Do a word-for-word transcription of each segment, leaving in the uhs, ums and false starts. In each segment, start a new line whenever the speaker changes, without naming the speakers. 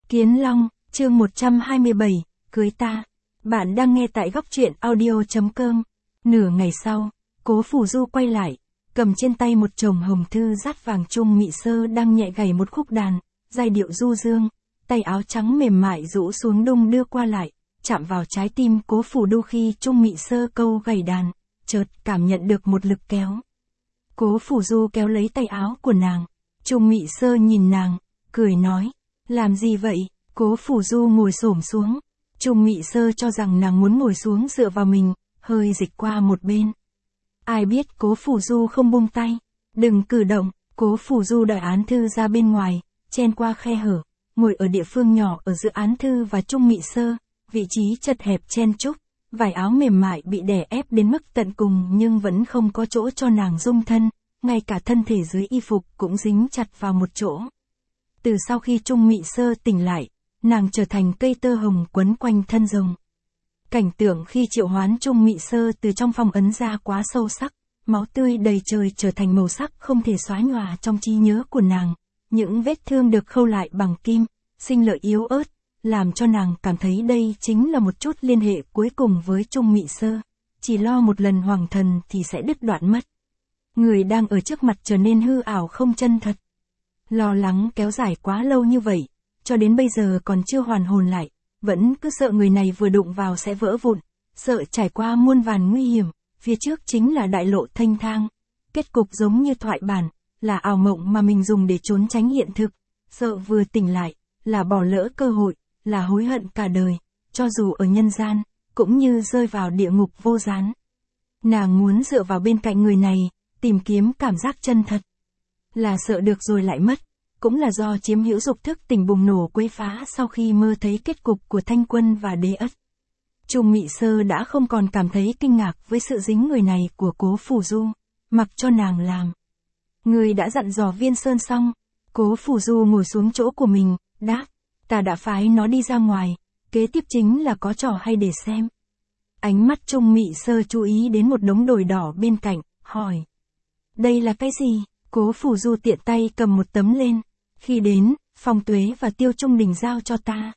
Kiến Long, chương một trăm hai mươi bảy, cưới ta. Bạn đang nghe tại góc truyện audio.com. Nửa ngày sau, Cố Phủ Du quay lại, cầm trên tay một chồng hồng thư dát vàng. Trung Mị Sơ đang nhẹ gảy một khúc đàn, giai điệu du dương, tay áo trắng mềm mại rũ xuống đung đưa qua lại, chạm vào trái tim Cố Phủ Du. Khi Trung Mị Sơ câu gảy đàn, chợt cảm nhận được một lực kéo. Cố Phủ Du kéo lấy tay áo của nàng. Trung Mị Sơ nhìn nàng, cười nói, làm gì vậy? Cố Phủ Du ngồi xổm xuống. Trung Mị Sơ cho rằng nàng muốn ngồi xuống dựa vào mình, hơi dịch qua một bên. Ai biết Cố Phủ Du không buông tay. Đừng cử động. Cố Phủ Du đợi án thư ra bên ngoài, chen qua khe hở, ngồi ở địa phương nhỏ ở giữa án thư và Trung Mị Sơ, vị trí chật hẹp chen chúc, vải áo mềm mại bị đè ép đến mức tận cùng nhưng vẫn không có chỗ cho nàng dung thân, ngay cả thân thể dưới y phục cũng dính chặt vào một chỗ. Từ sau khi Trung Mị Sơ tỉnh lại, nàng trở thành cây tơ hồng quấn quanh thân rồng. Cảnh tượng khi triệu hoán Trung Mị Sơ từ trong phong ấn ra quá sâu sắc, máu tươi đầy trời trở thành màu sắc không thể xóa nhòa trong trí nhớ của nàng. Những vết thương được khâu lại bằng kim, sinh lợi yếu ớt, làm cho nàng cảm thấy đây chính là một chút liên hệ cuối cùng với Trung Mị Sơ. Chỉ lo một lần hoàng thần thì sẽ đứt đoạn mất. Người đang ở trước mặt trở nên hư ảo không chân thật. Lo lắng kéo dài quá lâu như vậy, cho đến bây giờ còn chưa hoàn hồn lại, vẫn cứ sợ người này vừa đụng vào sẽ vỡ vụn, sợ trải qua muôn vàn nguy hiểm, phía trước chính là đại lộ thênh thang. Kết cục giống như thoại bản, là ảo mộng mà mình dùng để trốn tránh hiện thực, sợ vừa tỉnh lại, là bỏ lỡ cơ hội, là hối hận cả đời, cho dù ở nhân gian, cũng như rơi vào địa ngục vô gián. Nàng muốn dựa vào bên cạnh người này, tìm kiếm cảm giác chân thật. Là sợ được rồi lại mất, cũng là do chiếm hữu dục thức tỉnh bùng nổ quấy phá sau khi mơ thấy kết cục của Thanh Quân và Đế Ất. Trung Mị Sơ đã không còn cảm thấy kinh ngạc với sự dính người này của Cố Phủ Du, mặc cho nàng làm. Người đã dặn dò Viên Sơn xong. Cố Phủ Du ngồi xuống chỗ của mình, đáp, ta đã phái nó đi ra ngoài, kế tiếp chính là có trò hay để xem. Ánh mắt Trung Mị Sơ chú ý đến một đống đồi đỏ bên cạnh, hỏi, đây là cái gì? Cố Phủ Du tiện tay cầm một tấm lên, khi đến, Phong Tuế và Tiêu Trung Đình giao cho ta.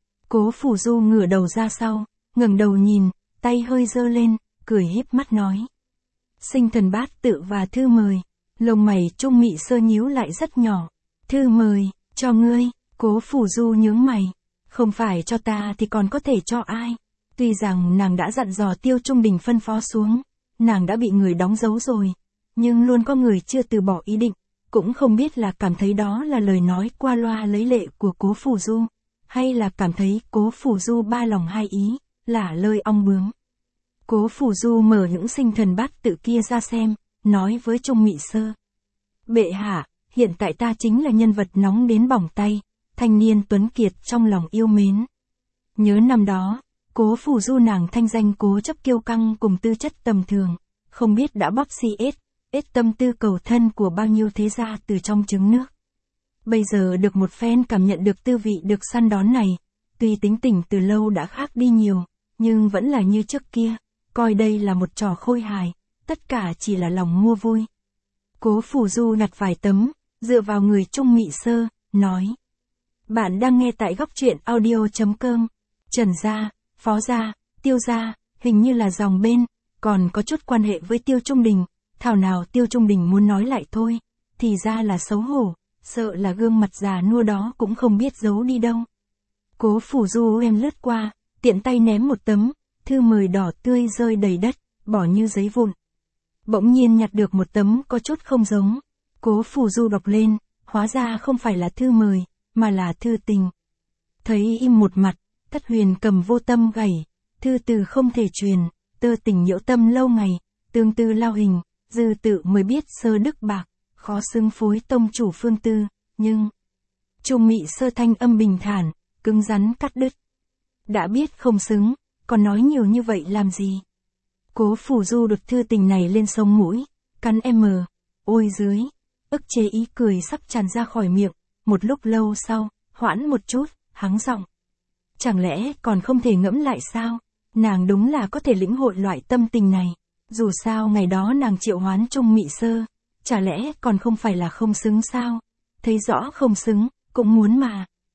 Cố Phủ Du ngửa đầu ra sau, ngẩng đầu nhìn, tay hơi giơ lên, cười híp mắt nói, Sinh Thần Bát Tự và thư mời. Lông mày Trung Mị Sơ nhíu lại rất nhỏ. Thư mời, cho ngươi. Cố Phủ Du nhướng mày, không phải cho ta thì còn có thể cho ai? Tuy rằng nàng đã dặn dò Tiêu Trung Đình phân phó xuống, nàng đã bị người đóng dấu rồi, nhưng luôn có người chưa từ bỏ ý định, cũng không biết là cảm thấy đó là lời nói qua loa lấy lệ của Cố Phủ Du, hay là cảm thấy Cố Phủ Du ba lòng hai ý, lả lơi ong bướm. Cố Phủ Du mở những Sinh Thần Bát Tự kia ra xem, nói với Trung Mị Sơ, bệ hạ, hiện tại ta chính là nhân vật nóng đến bỏng tay, thanh niên tuấn kiệt trong lòng yêu mến. Nhớ năm đó, Cố Phủ Du nàng thanh danh cố chấp kiêu căng cùng tư chất tầm thường, không biết đã bóp xi ết, ết tâm tư cầu thân của bao nhiêu thế gia từ trong trứng nước. Bây giờ được một phen cảm nhận được tư vị được săn đón này, tuy tính tình từ lâu đã khác đi nhiều, nhưng vẫn là như trước kia, coi đây là một trò khôi hài, tất cả chỉ là lòng mua vui. Cố Phủ Du nhặt vài tấm, dựa vào người Trung Mị Sơ, nói. Bạn đang nghe tại góc truyện audio.com. Trần gia, Phó gia, Tiêu gia, hình như là dòng bên, còn có chút quan hệ với Tiêu Trung Đình. Thảo nào Tiêu Trung Đình muốn nói lại thôi, thì ra là xấu hổ, sợ là gương mặt già nua đó cũng không biết giấu đi đâu. Cố Phủ Du em lướt qua, tiện tay ném một tấm, thư mời đỏ tươi rơi đầy đất, bỏ như giấy vụn. Bỗng nhiên nhặt được một tấm có chút không giống. Cố Phủ Du đọc lên, hóa ra không phải là thư mời, mà là thư tình. Thấy im một mặt, Thất Huyền cầm vô tâm gảy, thư từ không thể truyền, tơ tình nhiễu tâm lâu ngày, tương tư lao hình, dư tự mới biết sơ đức bạc, khó xưng phối tông chủ phương tư, nhưng... Trung Mị Sơ thanh âm bình thản, cứng rắn cắt đứt. Đã biết không xứng, còn nói nhiều như vậy làm gì? Cố Phủ Du đột thư tình này lên sống mũi, cắn em mờ, ôi dưới, ức chế ý cười sắp tràn ra khỏi miệng, một lúc lâu sau, hoãn một chút, hắng giọng. Chẳng lẽ còn không thể ngẫm lại sao? Nàng đúng là có thể lĩnh hội loại tâm tình này, dù sao ngày đó nàng triệu hoán Trung Mị Sơ, chả lẽ còn không phải là không xứng sao? Thấy rõ không xứng, cũng muốn mà.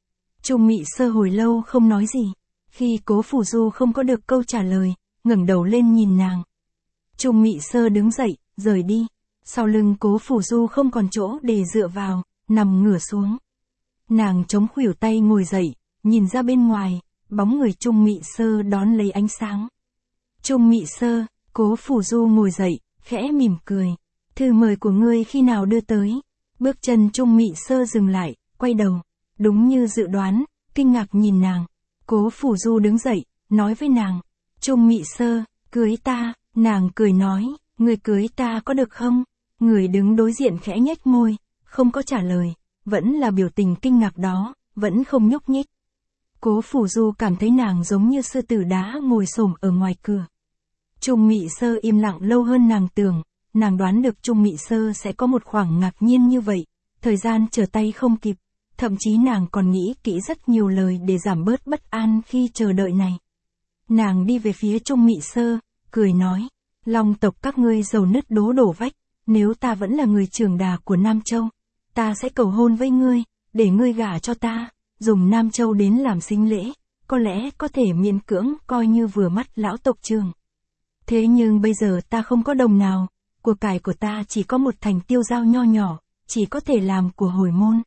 Trung Mị Sơ hồi lâu không nói gì. Khi Cố Phủ Du không có được câu trả lời, ngẩng đầu lên nhìn nàng. Trung Mị Sơ đứng dậy, rời đi. Sau lưng Cố Phủ Du không còn chỗ để dựa vào, nằm ngửa xuống. Nàng chống khuỷu tay ngồi dậy, nhìn ra bên ngoài, bóng người Trung Mị Sơ đón lấy ánh sáng. Trung Mị Sơ, Cố Phủ Du ngồi dậy, khẽ mỉm cười. Thư mời của ngươi khi nào đưa tới? Bước chân Trung Mị Sơ dừng lại, quay đầu. Đúng như dự đoán, kinh ngạc nhìn nàng. Cố Phủ Du đứng dậy, nói với nàng. Trung Mị Sơ, cưới ta. Nàng cười nói, người cưới ta có được không? Người đứng đối diện khẽ nhếch môi, không có trả lời, vẫn là biểu tình kinh ngạc đó, vẫn không nhúc nhích. Cố Phủ Du cảm thấy nàng giống như sư tử đá ngồi xổm ở ngoài cửa. Trung Mị Sơ im lặng lâu hơn nàng tưởng, nàng đoán được Trung Mị Sơ sẽ có một khoảng ngạc nhiên như vậy, thời gian trở tay không kịp, thậm chí nàng còn nghĩ kỹ rất nhiều lời để giảm bớt bất an khi chờ đợi này. Nàng đi về phía Trung Mị Sơ, cười nói, Long tộc các ngươi dầu nứt đố đổ vách, nếu ta vẫn là người trưởng đà của Nam Châu, ta sẽ cầu hôn với ngươi, để ngươi gả cho ta, dùng Nam Châu đến làm sính lễ, có lẽ có thể miễn cưỡng coi như vừa mắt lão tộc trưởng. Thế nhưng bây giờ ta không có đồng nào, của cải của ta chỉ có một thành tiêu dao nho nhỏ, chỉ có thể làm của hồi môn.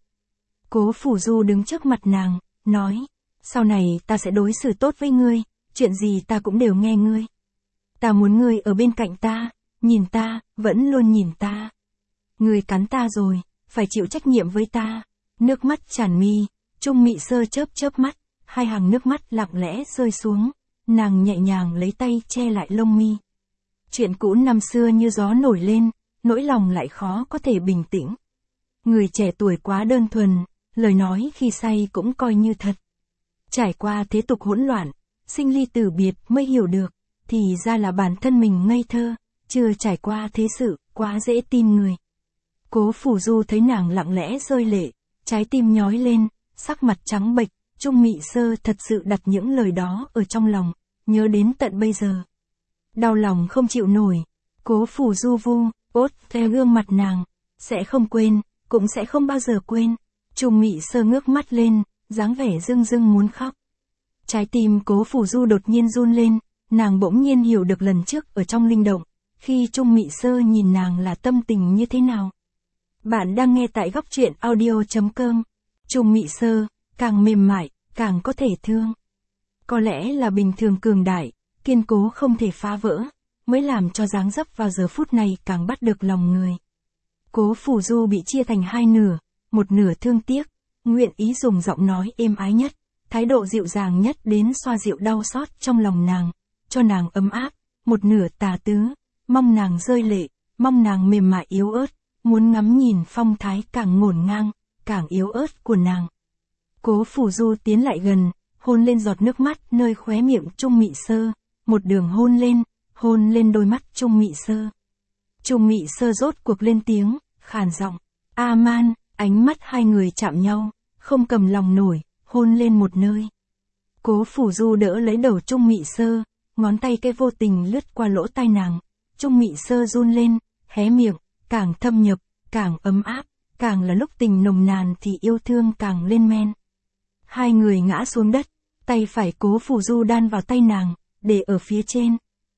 Cố Phủ Du đứng trước mặt nàng, nói, sau này ta sẽ đối xử tốt với ngươi, chuyện gì ta cũng đều nghe ngươi. Ta muốn ngươi ở bên cạnh ta, nhìn ta, vẫn luôn nhìn ta. Ngươi cắn ta rồi, phải chịu trách nhiệm với ta. Nước mắt tràn mi, Trung Mị Sơ chớp chớp mắt, hai hàng nước mắt lặng lẽ rơi xuống, nàng nhẹ nhàng lấy tay che lại lông mi. Chuyện cũ năm xưa như gió nổi lên, nỗi lòng lại khó có thể bình tĩnh. Người trẻ tuổi quá đơn thuần, lời nói khi say cũng coi như thật. Trải qua thế tục hỗn loạn, sinh ly tử biệt mới hiểu được, thì ra là bản thân mình ngây thơ, chưa trải qua thế sự, quá dễ tin người. Cố Phủ Du thấy nàng lặng lẽ rơi lệ, trái tim nhói lên, sắc mặt trắng bệch, Trung Mị Sơ thật sự đặt những lời đó ở trong lòng, nhớ đến tận bây giờ. Đau lòng không chịu nổi, Cố Phủ Du vu, ốt theo gương mặt nàng, sẽ không quên, cũng sẽ không bao giờ quên. Trung Mị Sơ ngước mắt lên, dáng vẻ rưng rưng muốn khóc. Trái tim Cố Phủ Du đột nhiên run lên, nàng bỗng nhiên hiểu được lần trước ở trong linh động, khi Trung Mị Sơ nhìn nàng là tâm tình như thế nào. Bạn đang nghe tại góc truyện audio chấm com. Trung Mị Sơ, càng mềm mại, càng có thể thương. Có lẽ là bình thường cường đại, kiên cố không thể phá vỡ, mới làm cho dáng dấp vào giờ phút này càng bắt được lòng người. Cố Phủ Du bị chia thành hai nửa, một nửa thương tiếc, nguyện ý dùng giọng nói êm ái nhất, thái độ dịu dàng nhất đến xoa dịu đau xót trong lòng nàng, cho nàng ấm áp, một nửa tà tứ, mong nàng rơi lệ, mong nàng mềm mại yếu ớt, muốn ngắm nhìn phong thái càng ngổn ngang, càng yếu ớt của nàng. Cố Phủ Du tiến lại gần, hôn lên giọt nước mắt nơi khóe miệng Trung Mị Sơ, một đường hôn lên, hôn lên đôi mắt Trung Mị Sơ. Trung Mị Sơ rốt cuộc lên tiếng, khàn giọng, A Man, ánh mắt hai người chạm nhau, không cầm lòng nổi, hôn lên một nơi. Cố Phủ Du đỡ lấy đầu Trung Mị Sơ, ngón tay cái vô tình lướt qua lỗ tai nàng, Trung Mị Sơ run lên, hé miệng, càng thâm nhập, càng ấm áp, càng là lúc tình nồng nàn thì yêu thương càng lên men. Hai người ngã xuống đất, tay phải Cố Phủ Du đan vào tay nàng, để ở phía trên.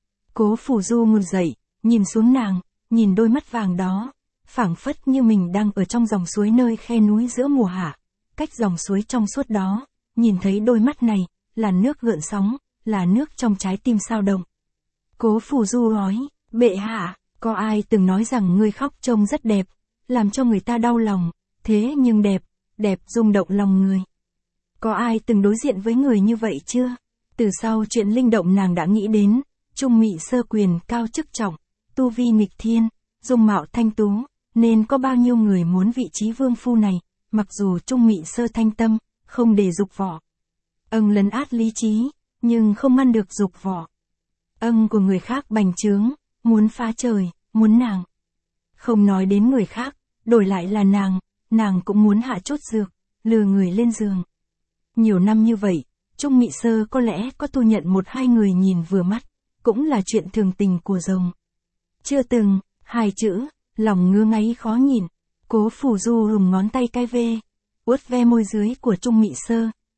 Cố Phủ Du ngồi dậy, nhìn xuống nàng, nhìn đôi mắt vàng đó, phảng phất như mình đang ở trong dòng suối nơi khe núi giữa mùa hạ, cách dòng suối trong suốt đó, nhìn thấy đôi mắt này, là nước gợn sóng, là nước trong trái tim sao động. Cố Phủ Du nói, bệ hạ, có ai từng nói rằng ngươi khóc trông rất đẹp, làm cho người ta đau lòng, thế nhưng đẹp, đẹp rung động lòng người. Có ai từng đối diện với người như vậy chưa? Từ sau chuyện linh động nàng đã nghĩ đến, Trung Mị Sơ quyền cao chức trọng, tu vi nghịch thiên, dung mạo thanh tú, nên có bao nhiêu người muốn vị trí vương phu này, mặc dù Trung Mị Sơ thanh tâm, không để dục vọng. Âng lấn át lý trí, nhưng không ngăn được dục vọng. Âng của người khác bành trướng, muốn phá trời, muốn nàng. Không nói đến người khác, đổi lại là nàng, nàng cũng muốn hạ chốt dược, lừa người lên giường. Nhiều năm như vậy, Trung Mị Sơ có lẽ có thu nhận một hai người nhìn vừa mắt, cũng là chuyện thường tình của rồng. Chưa từng, hai chữ, lòng ngứa ngáy khó nhìn. Cố Phủ Du dùng ngón tay cái ve, uốt ve môi dưới của Trung Mị Sơ,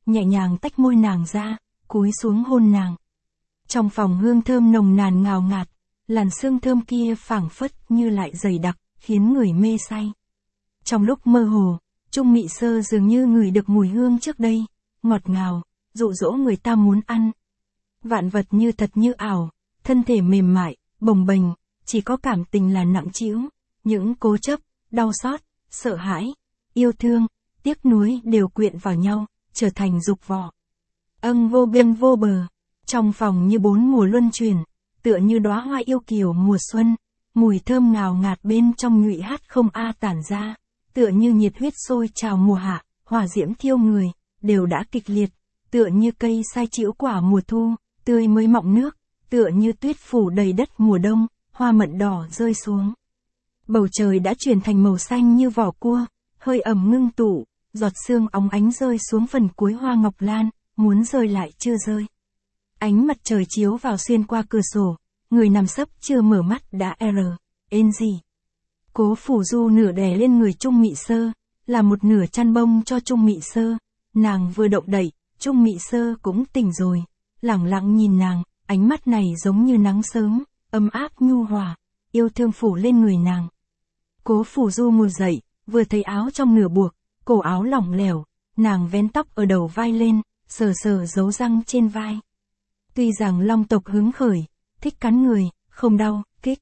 nhẹ nhàng tách môi nàng ra, cúi xuống hôn nàng. Trong phòng hương thơm nồng nàn ngào ngạt, làn sương thơm kia phảng phất như lại dày đặc, khiến người mê say. Trong lúc mơ hồ, Trung Mị Sơ dường như ngửi được mùi hương trước đây, ngọt ngào, dụ dỗ người ta muốn ăn. Vạn vật như thật như ảo, thân thể mềm mại, bồng bềnh, chỉ có cảm tình là nặng trĩu, những cố chấp, đau xót, sợ hãi, yêu thương, tiếc nuối đều quyện vào nhau, trở thành dục vọng. Âng vô biên vô bờ, trong phòng như bốn mùa luân chuyển, tựa như đóa hoa yêu kiều mùa xuân, mùi thơm ngào ngạt bên trong nhụy hát không a tản ra, tựa như nhiệt huyết sôi trào mùa hạ, hỏa diễm thiêu người, đều đã kịch liệt, tựa như cây sai chĩu quả mùa thu, tươi mới mọng nước, tựa như tuyết phủ đầy đất mùa đông, hoa mận đỏ rơi xuống. Bầu trời đã chuyển thành màu xanh như vỏ cua, hơi ẩm ngưng tụ, giọt sương óng ánh rơi xuống phần cuối hoa ngọc lan, muốn rơi lại chưa rơi. Ánh mặt trời chiếu vào xuyên qua cửa sổ, người nằm sấp chưa mở mắt đã r, ên gì. Cố Phủ Du nửa đè lên người Trung Mị Sơ, là một nửa chăn bông cho Trung Mị Sơ, nàng vừa động đậy, Trung Mị Sơ cũng tỉnh rồi, lẳng lặng nhìn nàng, ánh mắt này giống như nắng sớm, ấm áp nhu hòa, yêu thương phủ lên người nàng. Cố Phủ Du ngồi dậy, vừa thấy áo trong nửa buộc, cổ áo lỏng lẻo, nàng vén tóc ở đầu vai lên, sờ sờ dấu răng trên vai. Tuy rằng long tộc hứng khởi, thích cắn người, không đau, kích.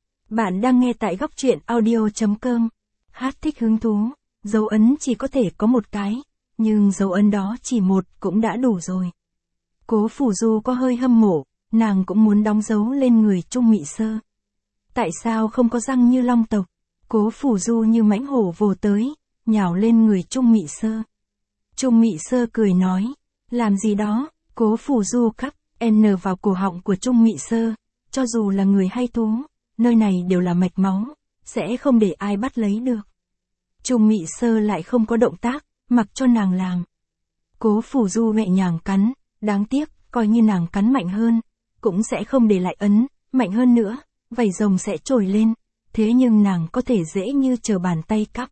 Bạn đang nghe tại góc truyện audio.com. Hát thích hứng thú, dấu ấn chỉ có thể có một cái, nhưng dấu ấn đó chỉ một cũng đã đủ rồi. Cố Phủ Du có hơi hâm mộ, nàng cũng muốn đóng dấu lên người Trung Mị Sơ. Tại sao không có răng như long tộc? Cố Phủ Du như mãnh hổ vồ tới, nhào lên người Trung Mị Sơ. Trung Mị Sơ cười nói, làm gì đó? Cố Phủ Du cắp N vào cổ họng của Trung Mị Sơ, cho dù là người hay thú, nơi này đều là mạch máu, sẽ không để ai bắt lấy được. Trung Mị Sơ lại không có động tác, mặc cho nàng làm. Cố Phủ Du nhẹ nhàng cắn, đáng tiếc, coi như nàng cắn mạnh hơn, cũng sẽ không để lại ấn, mạnh hơn nữa, vảy rồng sẽ trồi lên, thế nhưng nàng có thể dễ như trở bàn tay cắp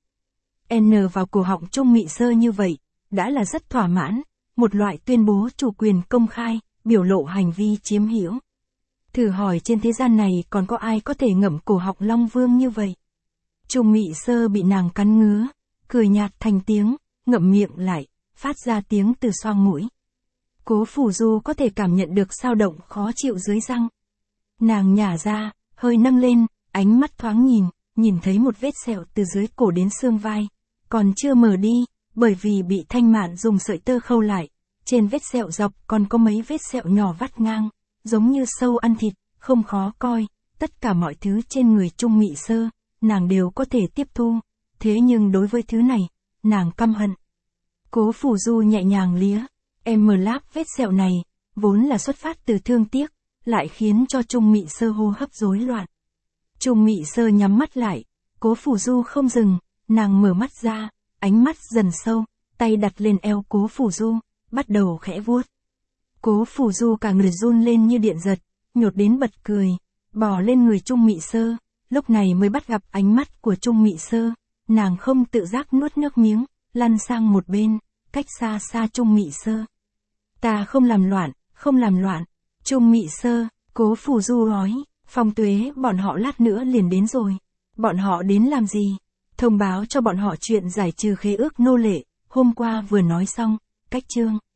N vào cổ họng Trung Mị Sơ như vậy, đã là rất thỏa mãn, một loại tuyên bố chủ quyền công khai, biểu lộ hành vi chiếm hữu. Thử hỏi trên thế gian này còn có ai có thể ngậm cổ họng Long Vương như vậy? Trung Mị Sơ bị nàng cắn ngứa, cười nhạt thành tiếng, ngậm miệng lại, phát ra tiếng từ xoang mũi. Cố Phủ Du có thể cảm nhận được dao động khó chịu dưới răng. Nàng nhả ra, hơi nâng lên, ánh mắt thoáng nhìn, nhìn thấy một vết sẹo từ dưới cổ đến xương vai, còn chưa mở đi, bởi vì bị Thanh Mạn dùng sợi tơ khâu lại. Trên vết sẹo dọc còn có mấy vết sẹo nhỏ vắt ngang, giống như sâu ăn thịt, không khó coi, tất cả mọi thứ trên người Trung Mị Sơ, nàng đều có thể tiếp thu, thế nhưng đối với thứ này, nàng căm hận. Cố Phủ Du nhẹ nhàng lía, em mờ láp vết sẹo này, vốn là xuất phát từ thương tiếc, lại khiến cho Trung Mị Sơ hô hấp rối loạn. Trung Mị Sơ nhắm mắt lại, Cố Phủ Du không dừng, nàng mở mắt ra, ánh mắt dần sâu, tay đặt lên eo Cố Phủ Du, bắt đầu khẽ vuốt. Cố Phủ Du cả người run lên như điện giật, nhột đến bật cười, bò lên người Trung Mị Sơ, lúc này mới bắt gặp ánh mắt của Trung Mị Sơ, nàng không tự giác nuốt nước miếng, lăn sang một bên, cách xa xa Trung Mị Sơ. Ta không làm loạn, không làm loạn. Trung Mị Sơ, Cố Phủ Du nói, Phong Tuế bọn họ lát nữa liền đến rồi. Bọn họ đến làm gì? Thông báo cho bọn họ chuyện giải trừ khế ước nô lệ, hôm qua vừa nói xong, cách chương.